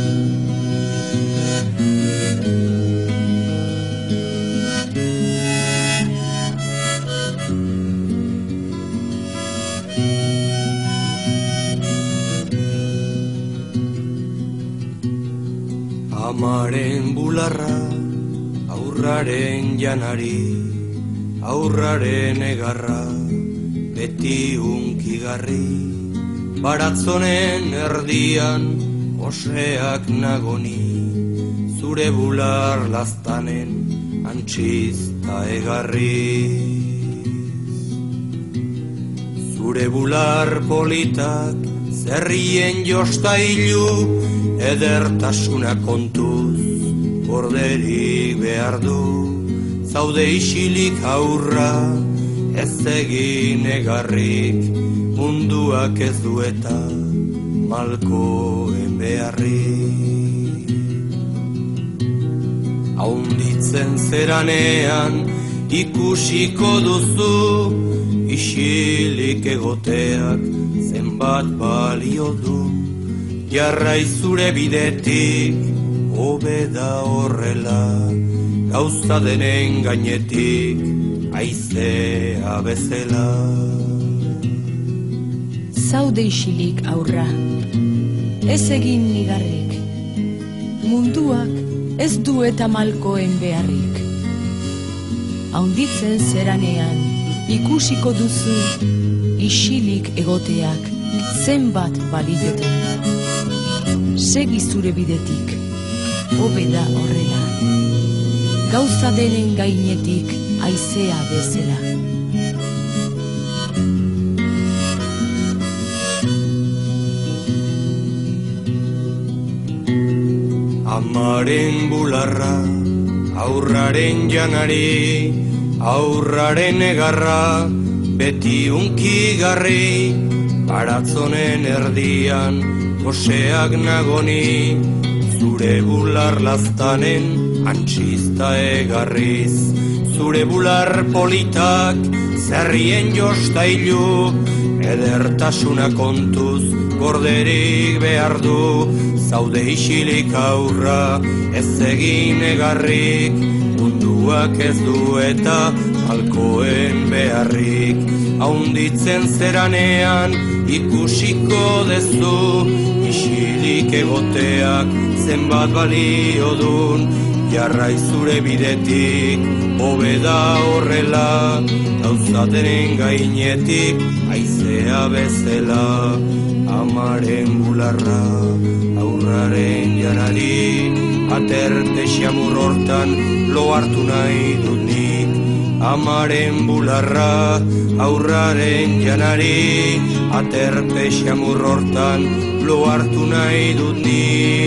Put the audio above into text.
Amaren bularra, aurraren janari, aurraren egarra, beti unkigarri. Baratzonen erdian, oseak nagoni, zure bular laztanen, antxiz ta egarriz. Zure bular politak, zerrien jostailu, edertasuna kontuz, borderik behar du. Zaude isilik aurra, ez egin egarrik, munduak ez dueta, malkoen beharrik. Haunditzen zeranean, ikusiko duzu, isilik egoteak, zenbat balio du. Jarrai zure bidetik, hobe da horrela, gauza denen gainetik, haizea bezala. Zaude isilik aurra, ez egin nigarrik, munduak ez du eta malkoen beharrik. Haunditzen zeranean, ikusiko duzu, isilik egoteak, zenbat balioten. Segi zure bidetik, hobe da horrela, gauza denen gainetik haizea bezala. Amaren bularra, aurraren janari, aurraren egarra, beti unkigarri, baratzonen erdian, oseak nagoni, zure bular laztanen, antxizta egarriz. Zure bular politak, zerrien jostailu, edertasuna kontuz, gorderik behar du. Zaude isilik aurra, ez egin egarrik, munduak ez du eta malkoen beharrik. Haunditzen zeranean, ikusiko dezu, isilik egoteak, zenbat balio dun. Jarrai zure bidetik, hobe da horrela, gauza denen gainetik, haizea bezala. Amaren bularra, aurraren janari, aterte xamur hortan, lo hartu nahi dut nik. Amaren bularra, aurraren janari, aterpe xamur hortan, lo hartu nahi dut nik.